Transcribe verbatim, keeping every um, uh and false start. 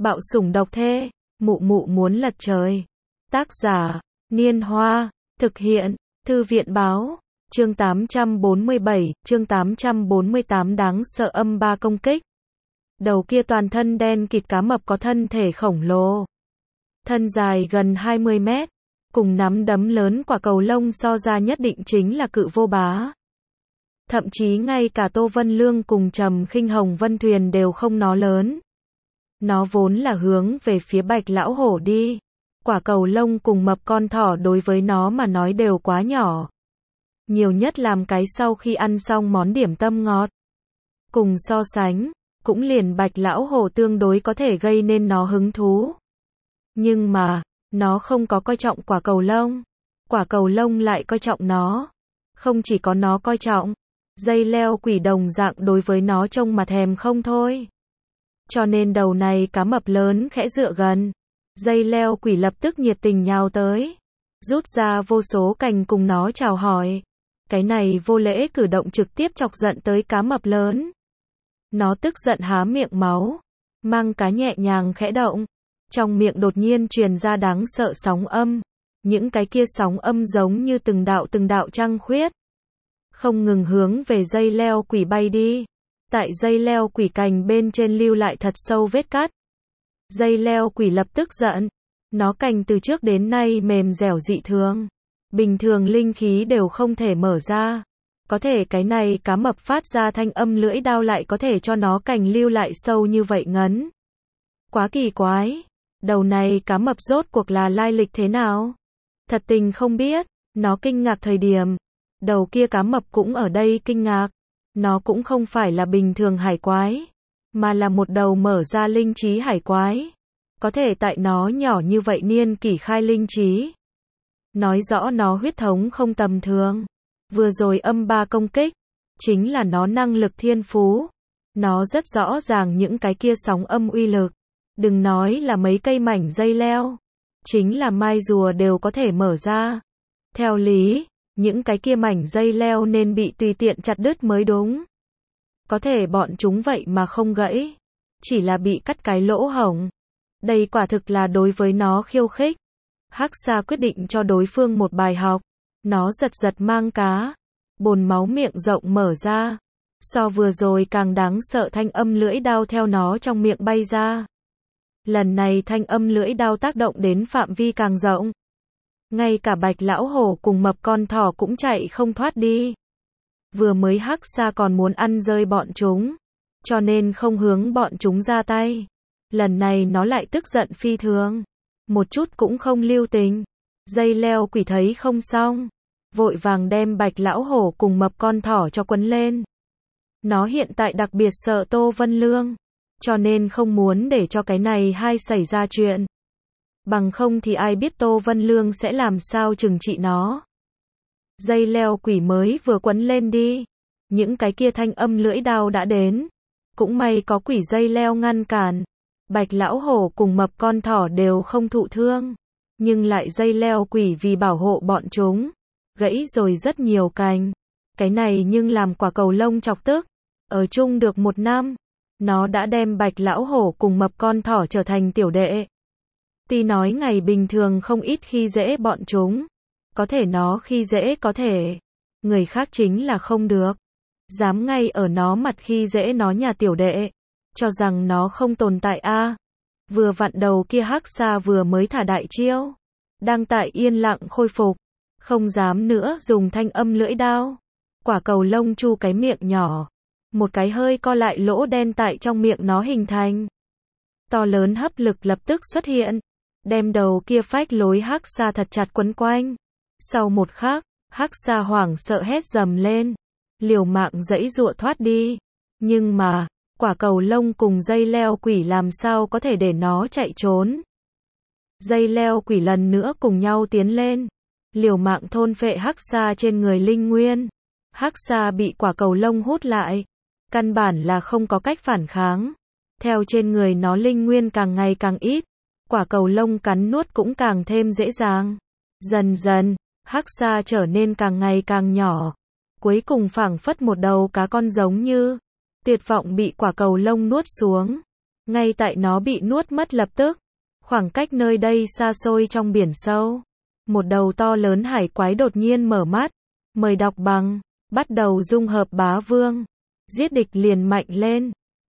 Bạo sủng độc thê, mụ mụ muốn lật trời. Tác giả, Niên Hoa, thực hiện, Thư viện Báo, chương tám trăm bốn mươi bảy, chương tám trăm bốn mươi tám đáng sợ âm ba công kích. Đầu kia toàn thân đen kịt cá mập có thân thể khổng lồ. Thân dài gần hai mươi mét, cùng nắm đấm lớn quả cầu lông so ra nhất định chính là cự vô bá. Thậm chí ngay cả Tô Vân Lương cùng Trầm Khinh Hồng Vân Thuyền đều không nó lớn. Nó vốn là hướng về phía Bạch lão hổ đi. Quả cầu lông cùng mập con thỏ đối với nó mà nói đều quá nhỏ. Nhiều nhất làm cái sau khi ăn xong món điểm tâm ngọt. Cùng so sánh, cũng liền Bạch lão hổ tương đối có thể gây nên nó hứng thú. Nhưng mà, nó không có coi trọng quả cầu lông. Quả cầu lông lại coi trọng nó. Không chỉ có nó coi trọng, dây leo quỷ đồng dạng đối với nó trông mà thèm không thôi. Cho nên đầu này cá mập lớn khẽ dựa gần. Dây leo quỷ lập tức nhiệt tình nhào tới. Rút ra vô số cành cùng nó chào hỏi. Cái này vô lễ cử động trực tiếp chọc giận tới cá mập lớn. Nó tức giận há miệng máu. Mang cá nhẹ nhàng khẽ động. Trong miệng đột nhiên truyền ra đáng sợ sóng âm. Những cái kia sóng âm giống như từng đạo từng đạo trăng khuyết. Không ngừng hướng về dây leo quỷ bay đi. Tại dây leo quỷ cành bên trên lưu lại thật sâu vết cắt. Dây leo quỷ lập tức giận. Nó cành từ trước đến nay mềm dẻo dị thường. Bình thường linh khí đều không thể mở ra. Có thể cái này cá mập phát ra thanh âm lưỡi đao lại có thể cho nó cành lưu lại sâu như vậy ngấn. Quá kỳ quái. Đầu này cá mập rốt cuộc là lai lịch thế nào? Thật tình không biết. Nó kinh ngạc thời điểm. Đầu kia cá mập cũng ở đây kinh ngạc. Nó cũng không phải là bình thường hải quái. Mà là một đầu mở ra linh trí hải quái. Có thể tại nó nhỏ như vậy niên kỷ khai linh trí. Nói rõ nó huyết thống không tầm thường. Vừa rồi âm ba công kích. Chính là nó năng lực thiên phú. Nó rất rõ ràng những cái kia sóng âm uy lực. Đừng nói là mấy cây mảnh dây leo. Chính là mai rùa đều có thể mở ra. Theo lý, những cái kia mảnh dây leo nên bị tùy tiện chặt đứt mới đúng. Có thể bọn chúng vậy mà không gãy. Chỉ là bị cắt cái lỗ hổng. Đây quả thực là đối với nó khiêu khích. Hắc Sa quyết định cho đối phương một bài học. Nó giật giật mang cá. Bồn máu miệng rộng mở ra. So vừa rồi càng đáng sợ thanh âm lưỡi đao theo nó trong miệng bay ra. Lần này thanh âm lưỡi đao tác động đến phạm vi càng rộng. Ngay cả Bạch lão hổ cùng mập con thỏ cũng chạy không thoát đi. Vừa mới Hắc Sa còn muốn ăn rơi bọn chúng. Cho nên không hướng bọn chúng ra tay. Lần này nó lại tức giận phi thường. Một chút cũng không lưu tình. Dây leo quỷ thấy không xong. Vội vàng đem Bạch lão hổ cùng mập con thỏ cho quấn lên. Nó hiện tại đặc biệt sợ Tô Vân Lương. Cho nên không muốn để cho cái này hai xảy ra chuyện. Bằng không thì ai biết Tô Vân Lương sẽ làm sao trừng trị nó. Dây leo quỷ mới vừa quấn lên đi. Những cái kia thanh âm lưỡi đao đã đến. Cũng may có quỷ dây leo ngăn cản. Bạch lão hổ cùng mập con thỏ đều không thụ thương. Nhưng lại dây leo quỷ vì bảo hộ bọn chúng. Gãy rồi rất nhiều cành. Cái này nhưng làm quả cầu lông chọc tức. Ở chung được một năm. Nó đã đem Bạch lão hổ cùng mập con thỏ trở thành tiểu đệ. Tuy nói ngày bình thường không ít khi dễ bọn chúng. Có thể nó khi dễ có thể. Người khác chính là không được. Dám ngay ở nó mặt khi dễ nó nhà tiểu đệ. Cho rằng nó không tồn tại a. À. Vừa vặn đầu kia Hắc Sa vừa mới thả đại chiêu. Đang tại yên lặng khôi phục. Không dám nữa dùng thanh âm lưỡi đao. Quả cầu lông chu cái miệng nhỏ. Một cái hơi co lại lỗ đen tại trong miệng nó hình thành. To lớn hấp lực lập tức xuất hiện. Đem đầu kia phách lối Hắc Sa thật chặt quấn quanh. Sau một khắc, Hắc Sa hoảng sợ hét dầm lên. Liều mạng giãy giụa thoát đi. Nhưng mà, quả cầu lông cùng dây leo quỷ làm sao có thể để nó chạy trốn. Dây leo quỷ lần nữa cùng nhau tiến lên. Liều mạng thôn phệ Hắc Sa trên người linh nguyên. Hắc Sa bị quả cầu lông hút lại. Căn bản là không có cách phản kháng. Theo trên người nó linh nguyên càng ngày càng ít. Quả cầu lông cắn nuốt cũng càng thêm dễ dàng. Dần dần, Hắc Sa trở nên càng ngày càng nhỏ. Cuối cùng phảng phất một đầu cá con giống như tuyệt vọng bị quả cầu lông nuốt xuống. Ngay tại nó bị nuốt mất lập tức, khoảng cách nơi đây xa xôi trong biển sâu, một đầu to lớn hải quái đột nhiên mở mắt. Mời đọc bằng, bắt đầu dung hợp bá vương. Giết địch liền mạnh lên.